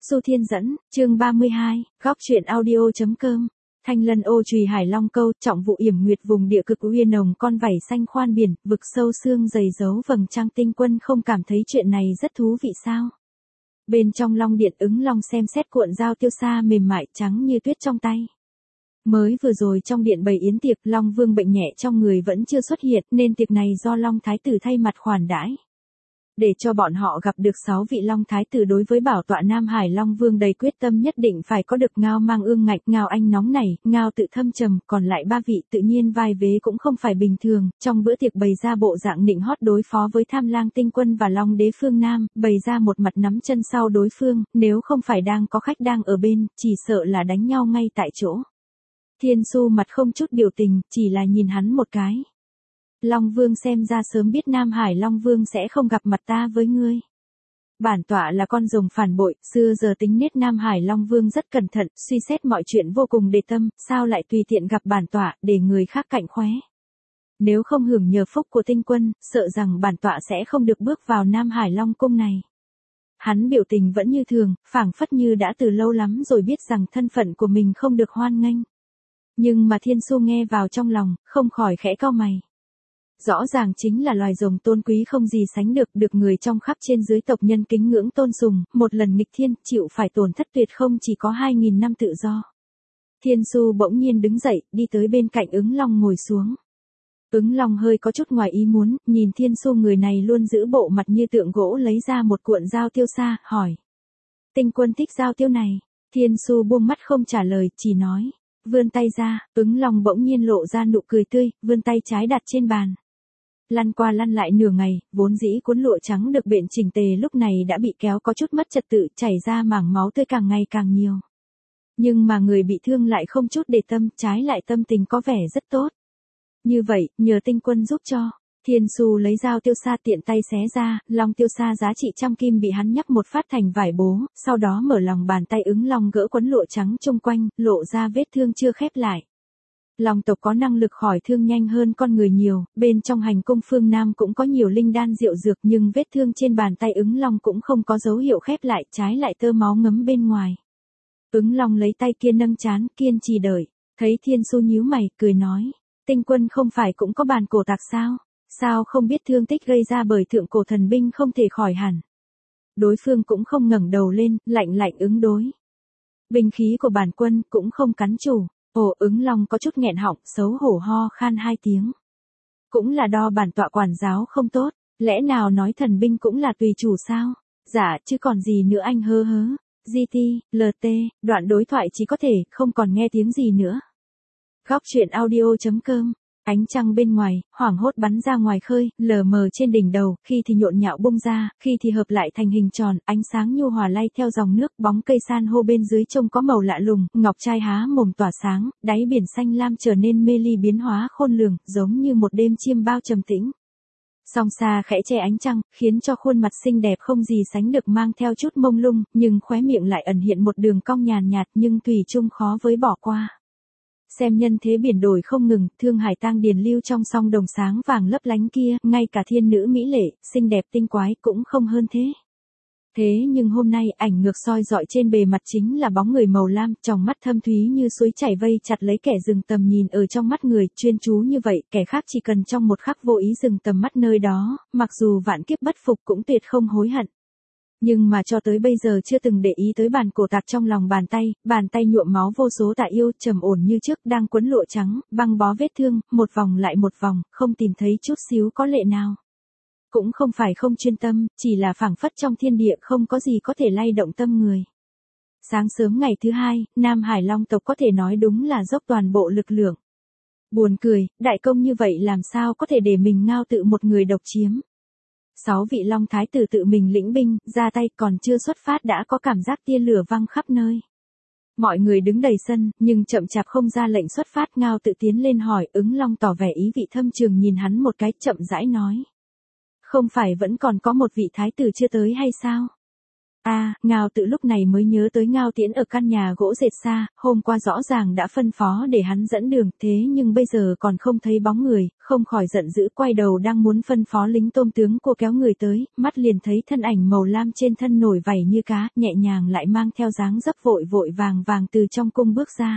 Xu Thiên dẫn, chương 32, góc truyện audio.com. Thanh lân ô trùy Hải Long câu, trọng vụ yểm nguyệt vùng địa cực uyên nồng con vảy xanh khoan biển, vực sâu xương dày dấu vầng trăng tinh quân không cảm thấy chuyện này rất thú vị sao? Bên trong long điện ứng long xem xét cuộn dao tiêu sa mềm mại trắng như tuyết trong tay. Mới vừa rồi trong điện bày yến tiệc, Long Vương bệnh nhẹ trong người vẫn chưa xuất hiện, nên tiệc này do Long Thái tử thay mặt khoản đãi. Để cho bọn họ gặp được 6 vị Long Thái tử đối với bảo tọa Nam Hải Long Vương đầy quyết tâm nhất định phải có được Ngao Mang ương ngạnh, Ngao Anh nóng nảy, Ngao Tự thâm trầm, còn lại 3 vị tự nhiên vai vế cũng không phải bình thường, trong bữa tiệc bày ra bộ dạng nịnh hót đối phó với Tham Lang Tinh Quân và Long Đế phương Nam, bày ra một mặt nắm chân sau đối phương, nếu không phải đang có khách đang ở bên, chỉ sợ là đánh nhau ngay tại chỗ. Thiên Su mặt không chút biểu tình, chỉ là nhìn hắn một cái. Long Vương xem ra sớm biết Nam Hải Long Vương sẽ không gặp mặt ta với ngươi. Bản tọa là con rồng phản bội, xưa giờ tính nết Nam Hải Long Vương rất cẩn thận, suy xét mọi chuyện vô cùng để tâm, sao lại tùy tiện gặp bản tọa, để người khác cạnh khóe. Nếu không hưởng nhờ phúc của tinh quân, sợ rằng bản tọa sẽ không được bước vào Nam Hải Long cung này. Hắn biểu tình vẫn như thường, phảng phất như đã từ lâu lắm rồi biết rằng thân phận của mình không được hoan nghênh. Nhưng mà Thiên Su nghe vào trong lòng, không khỏi khẽ cau mày. Rõ ràng chính là loài rồng tôn quý không gì sánh được người trong khắp trên dưới tộc nhân kính ngưỡng tôn sùng, một lần nghịch thiên, chịu phải tổn thất tuyệt không chỉ có 2.000 năm tự do. Thiên Su bỗng nhiên đứng dậy, đi tới bên cạnh ứng long ngồi xuống. Ứng long hơi có chút ngoài ý muốn, nhìn Thiên Su người này luôn giữ bộ mặt như tượng gỗ lấy ra một cuộn dao tiêu sa, hỏi. Tinh quân thích dao tiêu này. Thiên Su buông mắt không trả lời, chỉ nói. Vươn tay ra, ứng long bỗng nhiên lộ ra nụ cười tươi, vươn tay trái đặt trên bàn. Lăn qua lăn lại nửa ngày, vốn dĩ cuốn lụa trắng được bện chỉnh tề lúc này đã bị kéo có chút mất trật tự, chảy ra mảng máu tươi càng ngày càng nhiều. Nhưng mà người bị thương lại không chút để tâm, trái lại tâm tình có vẻ rất tốt. Như vậy, nhờ tinh quân giúp cho. Thiên Su lấy dao tiêu sa tiện tay xé ra, long tiêu sa giá trị 100 kim bị hắn nhắc một phát thành vải bố, sau đó mở lòng bàn tay ứng long gỡ quấn lụa trắng chung quanh, lộ ra vết thương chưa khép lại. Long tộc có năng lực khỏi thương nhanh hơn con người nhiều, bên trong hành cung phương Nam cũng có nhiều linh đan diệu dược nhưng vết thương trên bàn tay ứng long cũng không có dấu hiệu khép lại, trái lại tơ máu ngấm bên ngoài. Ứng long lấy tay kia nâng trán, kiên trì đợi, thấy Thiên Su nhíu mày, cười nói, tinh quân không phải cũng có bàn cổ tạc sao, sao không biết thương tích gây ra bởi thượng cổ thần binh không thể khỏi hẳn. Đối phương cũng không ngẩng đầu lên, lạnh lạnh ứng đối. Binh khí của bản quân cũng không cắn chủ. Ồ, ứng long có chút nghẹn họng, xấu hổ ho khan 2 tiếng. Cũng là đo bản tọa quản giáo không tốt, lẽ nào nói thần binh cũng là tùy chủ sao? Dạ, chứ còn gì nữa anh hơ hớ. GT, LT, đoạn đối thoại chỉ có thể, không còn nghe tiếng gì nữa. Góc truyện audio.com. Ánh trăng bên ngoài, hoảng hốt bắn ra ngoài khơi, lờ mờ trên đỉnh đầu, khi thì nhộn nhạo bung ra, khi thì hợp lại thành hình tròn, ánh sáng nhu hòa lay theo dòng nước, bóng cây san hô bên dưới trông có màu lạ lùng, ngọc trai há mồm tỏa sáng, đáy biển xanh lam trở nên mê ly biến hóa khôn lường, giống như một đêm chiêm bao trầm tĩnh. Song xa khẽ che ánh trăng, khiến cho khuôn mặt xinh đẹp không gì sánh được mang theo chút mông lung, nhưng khóe miệng lại ẩn hiện một đường cong nhàn nhạt nhưng thủy chung khó với bỏ qua. Xem nhân thế biển đổi không ngừng, thương hải tang điền lưu trong song đồng sáng vàng lấp lánh kia, ngay cả thiên nữ mỹ lệ, xinh đẹp tinh quái cũng không hơn thế. Thế nhưng hôm nay ảnh ngược soi dọi trên bề mặt chính là bóng người màu lam, tròng mắt thâm thúy như suối chảy vây chặt lấy kẻ dừng tầm nhìn ở trong mắt người, chuyên chú như vậy, kẻ khác chỉ cần trong một khắc vô ý dừng tầm mắt nơi đó, mặc dù vạn kiếp bất phục cũng tuyệt không hối hận. Nhưng mà cho tới bây giờ chưa từng để ý tới bàn cổ tạc trong lòng bàn tay nhuộm máu vô số tạ yêu, trầm ổn như trước, đang quấn lụa trắng, băng bó vết thương, một vòng lại một vòng, không tìm thấy chút xíu có lệ nào. Cũng không phải không chuyên tâm, chỉ là phảng phất trong thiên địa không có gì có thể lay động tâm người. Sáng sớm ngày thứ hai, Nam Hải Long tộc có thể nói đúng là dốc toàn bộ lực lượng. Buồn cười, đại công như vậy làm sao có thể để mình Ngao Tự một người độc chiếm. 6 vị Long Thái tử tự mình lĩnh binh, ra tay còn chưa xuất phát đã có cảm giác tia lửa văng khắp nơi. Mọi người đứng đầy sân, nhưng chậm chạp không ra lệnh xuất phát. Ngao Tự tiến lên hỏi, ứng long tỏ vẻ ý vị thâm trường nhìn hắn một cái, chậm rãi nói. Không phải vẫn còn có một vị thái tử chưa tới hay sao? Ngao Tự lúc này mới nhớ tới Ngao Tiễn ở căn nhà gỗ dệt xa, hôm qua rõ ràng đã phân phó để hắn dẫn đường, thế nhưng bây giờ còn không thấy bóng người, không khỏi giận dữ quay đầu đang muốn phân phó lính tôm tướng cô kéo người tới, mắt liền thấy thân ảnh màu lam trên thân nổi vảy như cá, nhẹ nhàng lại mang theo dáng dấp vội vội vàng vàng từ trong cung bước ra.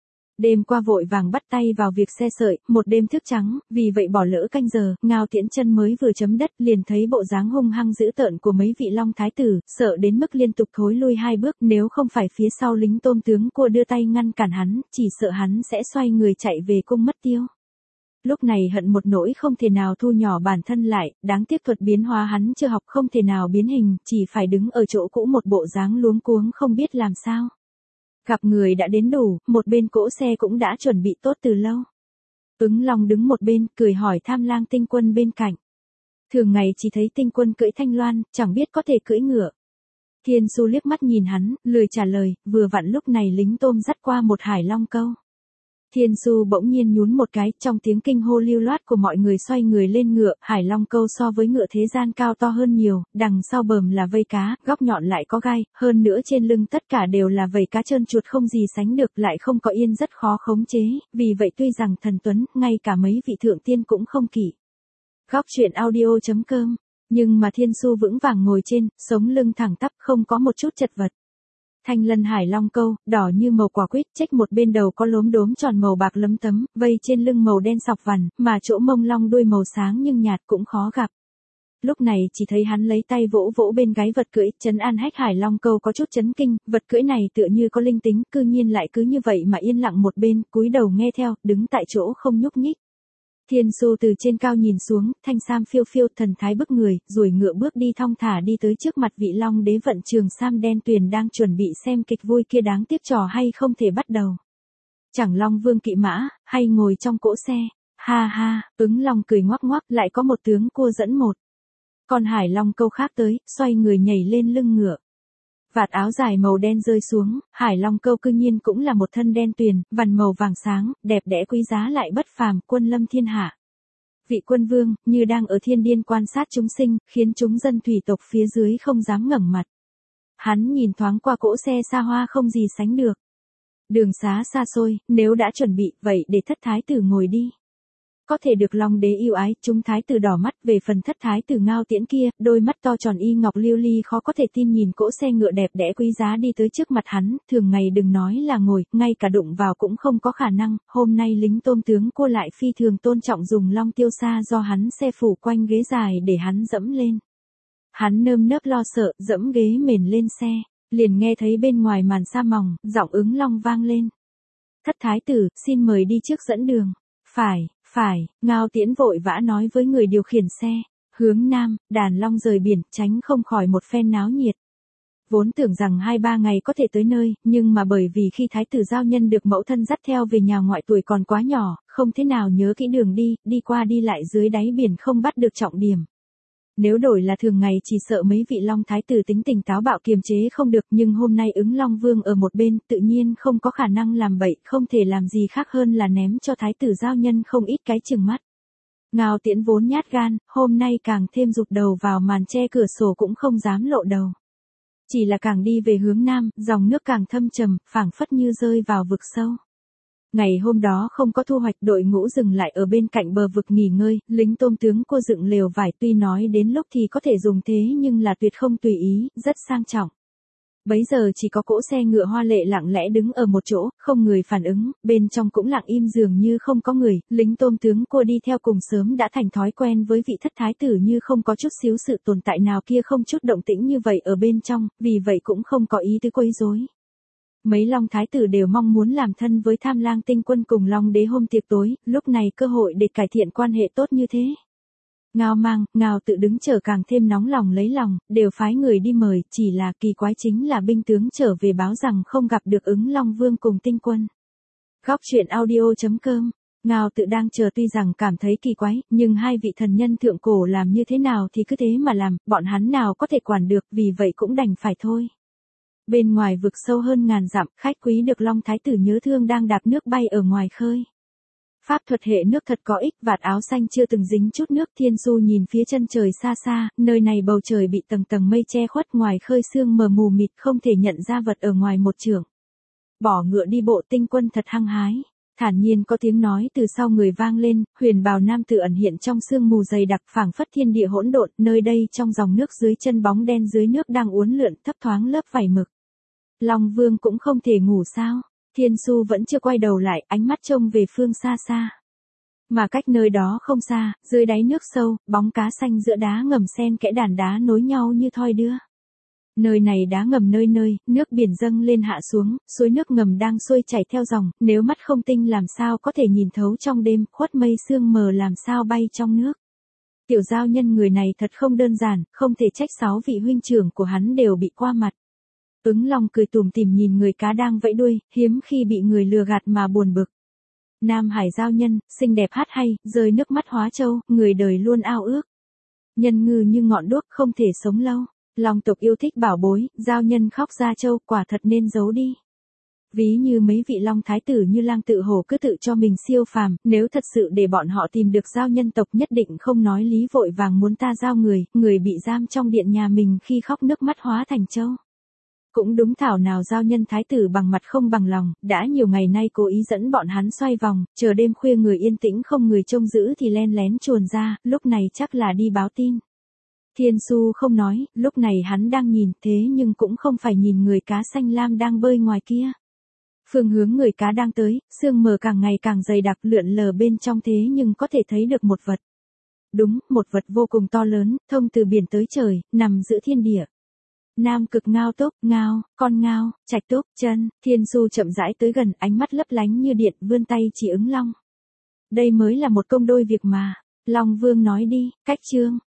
Đêm qua vội vàng bắt tay vào việc xe sợi, một đêm thức trắng, vì vậy bỏ lỡ canh giờ, Ngao Tiễn chân mới vừa chấm đất liền thấy bộ dáng hung hăng dữ tợn của mấy vị long thái tử, sợ đến mức liên tục thối lui 2 bước, nếu không phải phía sau lính tôm tướng cua đưa tay ngăn cản hắn, chỉ sợ hắn sẽ xoay người chạy về cung mất tiêu. Lúc này hận một nỗi không thể nào thu nhỏ bản thân lại, đáng tiếc thuật biến hóa hắn chưa học không thể nào biến hình, chỉ phải đứng ở chỗ cũ một bộ dáng luống cuống không biết làm sao. Gặp người đã đến đủ, một bên cỗ xe cũng đã chuẩn bị tốt từ lâu. Ứng Long đứng một bên, cười hỏi Tham Lang Tinh Quân bên cạnh. Thường ngày chỉ thấy Tinh Quân cưỡi thanh loan, chẳng biết có thể cưỡi ngựa. Thiên Su liếc mắt nhìn hắn, lười trả lời, vừa vặn lúc này lính tôm dắt qua một hải long câu. Thiên Su bỗng nhiên nhún một cái, trong tiếng kinh hô lưu loát của mọi người xoay người lên ngựa, hải long câu so với ngựa thế gian cao to hơn nhiều, đằng sau bờm là vây cá, góc nhọn lại có gai, hơn nữa trên lưng tất cả đều là vảy cá trơn chuột không gì sánh được, lại không có yên rất khó khống chế, vì vậy tuy rằng thần tuấn, ngay cả mấy vị thượng tiên cũng không kỵ. Góc truyện audio.com, nhưng mà Thiên Su vững vàng ngồi trên, sống lưng thẳng tắp không có một chút chật vật. Thanh lân hải long câu, đỏ như màu quả quýt, trách một bên đầu có lốm đốm tròn màu bạc lấm tấm, vây trên lưng màu đen sọc vằn, mà chỗ mông long đuôi màu sáng nhưng nhạt cũng khó gặp. Lúc này chỉ thấy hắn lấy tay vỗ vỗ bên gáy vật cưỡi, trấn an hách hải long câu có chút chấn kinh, vật cưỡi này tựa như có linh tính, cư nhiên lại cứ như vậy mà yên lặng một bên, cúi đầu nghe theo, đứng tại chỗ không nhúc nhích. Thiên Su từ trên cao nhìn xuống, thanh sam phiêu phiêu, thần thái bức người, rồi ngựa bước đi thong thả đi tới trước mặt vị long đế vận trường sam đen tuyền đang chuẩn bị xem kịch vui kia đáng tiếc trò hay không thể bắt đầu. Chẳng Long Vương kỵ mã, hay ngồi trong cỗ xe, ha ha, Ứng Long cười ngoắc ngoắc, lại có một tướng cua dẫn một. Còn hải long câu khác tới, xoay người nhảy lên lưng ngựa. Vạt áo dài màu đen rơi xuống, hải long câu cư nhiên cũng là một thân đen tuyền, vằn màu vàng sáng, đẹp đẽ quý giá lại bất phàm, quân lâm thiên hạ. Vị quân vương, như đang ở thiên điên quan sát chúng sinh, khiến chúng dân thủy tộc phía dưới không dám ngẩng mặt. Hắn nhìn thoáng qua cỗ xe xa hoa không gì sánh được. Đường xá xa xôi, nếu đã chuẩn bị, vậy để thất thái tử ngồi đi. Có thể được Long đế yêu ái, chúng thái tử đỏ mắt, về phần thất thái tử Ngao Tiễn kia, đôi mắt to tròn y ngọc liêu ly khó có thể tin nhìn cỗ xe ngựa đẹp đẽ quý giá đi tới trước mặt hắn, thường ngày đừng nói là ngồi, ngay cả đụng vào cũng không có khả năng, hôm nay lính tôm tướng cua lại phi thường tôn trọng dùng long tiêu xa do hắn xe phủ quanh ghế dài để hắn dẫm lên. Hắn nơm nớp lo sợ, dẫm ghế mền lên xe, liền nghe thấy bên ngoài màn sa mỏng, giọng Ứng Long vang lên. Thất thái tử, xin mời đi trước dẫn đường. Phải, Ngao Tiễn vội vã nói với người điều khiển xe, hướng nam, đàn long rời biển, tránh không khỏi một phen náo nhiệt. Vốn tưởng rằng 2-3 ngày có thể tới nơi, nhưng mà bởi vì khi thái tử giao nhân được mẫu thân dắt theo về nhà ngoại tuổi còn quá nhỏ, không thế nào nhớ kỹ đường đi qua đi lại dưới đáy biển không bắt được trọng điểm. Nếu đổi là thường ngày chỉ sợ mấy vị long thái tử tính tình táo bạo kiềm chế không được, nhưng hôm nay Ứng Long Vương ở một bên, tự nhiên không có khả năng làm bậy, không thể làm gì khác hơn là ném cho thái tử giao nhân không ít cái chừng mắt. Ngao Tiễn vốn nhát gan, hôm nay càng thêm rụt đầu vào màn che cửa sổ cũng không dám lộ đầu. Chỉ là càng đi về hướng nam, dòng nước càng thâm trầm, phảng phất như rơi vào vực sâu. Ngày hôm đó không có thu hoạch, đội ngũ dừng lại ở bên cạnh bờ vực nghỉ ngơi, lính tôm tướng cô dựng lều vải, tuy nói đến lúc thì có thể dùng thế nhưng là tuyệt không tùy ý, rất sang trọng. Bấy giờ chỉ có cỗ xe ngựa hoa lệ lặng lẽ đứng ở một chỗ, không người phản ứng, bên trong cũng lặng im dường như không có người, lính tôm tướng cô đi theo cùng sớm đã thành thói quen với vị thất thái tử như không có chút xíu sự tồn tại nào kia, không chút động tĩnh như vậy ở bên trong, vì vậy cũng không có ý tứ quấy rối. Mấy long thái tử đều mong muốn làm thân với Tham Lang Tinh Quân cùng Long đế hôm tiệc tối, lúc này cơ hội để cải thiện quan hệ tốt như thế. Ngao Tự đứng chờ càng thêm nóng lòng lấy lòng, đều phái người đi mời, chỉ là kỳ quái chính là binh tướng trở về báo rằng không gặp được Ứng Long Vương cùng Tinh Quân. Góc truyện audio.com, Ngao Tự đang chờ, tuy rằng cảm thấy kỳ quái, nhưng hai vị thần nhân thượng cổ làm như thế nào thì cứ thế mà làm, bọn hắn nào có thể quản được, vì vậy cũng đành phải thôi. Bên ngoài vực sâu hơn ngàn dặm, khách quý được Long Thái tử nhớ thương đang đạp nước bay ở ngoài khơi. Pháp thuật hệ nước thật có ích, vạt áo xanh chưa từng dính chút nước. Thiên Su nhìn phía chân trời xa xa, nơi này bầu trời bị tầng tầng mây che khuất, ngoài khơi sương mờ mù mịt, không thể nhận ra vật ở ngoài một trượng. Bỏ ngựa đi bộ, tinh quân thật hăng hái. Thản nhiên có tiếng nói từ sau người vang lên, huyền bào nam tử ẩn hiện trong sương mù dày đặc, phảng phất thiên địa hỗn độn, nơi đây trong dòng nước dưới chân bóng đen dưới nước đang uốn lượn, thấp thoáng lớp vảy mực. Long Vương cũng không thể ngủ sao? Thiên Su vẫn chưa quay đầu lại, ánh mắt trông về phương xa xa. Mà cách nơi đó không xa, dưới đáy nước sâu, bóng cá xanh giữa đá ngầm xen kẽ đàn đá nối nhau như thoi đưa. Nơi này đá ngầm nơi nơi, nước biển dâng lên hạ xuống, suối nước ngầm đang xuôi chảy theo dòng, nếu mắt không tinh làm sao có thể nhìn thấu trong đêm, khuất mây sương mờ làm sao bay trong nước. Tiểu giao nhân người này thật không đơn giản, không thể trách 6 vị huynh trưởng của hắn đều bị qua mặt. Ứng Long cười tủm tỉm nhìn người cá đang vẫy đuôi, hiếm khi bị người lừa gạt mà buồn bực. Nam Hải giao nhân, xinh đẹp hát hay, rơi nước mắt hóa châu, người đời luôn ao ước. Nhân ngư như ngọn đuốc không thể sống lâu. Long tộc yêu thích bảo bối, giao nhân khóc ra châu, quả thật nên giấu đi. Ví như mấy vị long thái tử như Lang Tự Hổ cứ tự cho mình siêu phàm, nếu thật sự để bọn họ tìm được giao nhân tộc nhất định không nói lý vội vàng muốn ta giao người, người bị giam trong điện nhà mình khi khóc nước mắt hóa thành châu. Cũng đúng, thảo nào giao nhân thái tử bằng mặt không bằng lòng, đã nhiều ngày nay cố ý dẫn bọn hắn xoay vòng, chờ đêm khuya người yên tĩnh không người trông giữ thì len lén chuồn ra, lúc này chắc là đi báo tin. Thiên Su không nói, lúc này hắn đang nhìn, thế nhưng cũng không phải nhìn người cá xanh lam đang bơi ngoài kia. Phương hướng người cá đang tới, sương mờ càng ngày càng dày đặc lượn lờ bên trong thế nhưng có thể thấy được một vật. Đúng, một vật vô cùng to lớn, thông từ biển tới trời, nằm giữa thiên địa. Nam Cực Ngao Túc, ngao, con ngao, Trạch Túc, chân, Thiên Su chậm rãi tới gần, ánh mắt lấp lánh như điện, vươn tay chỉ Ứng Long. Đây mới là một công đôi việc mà. Long Vương nói đi, cách chương.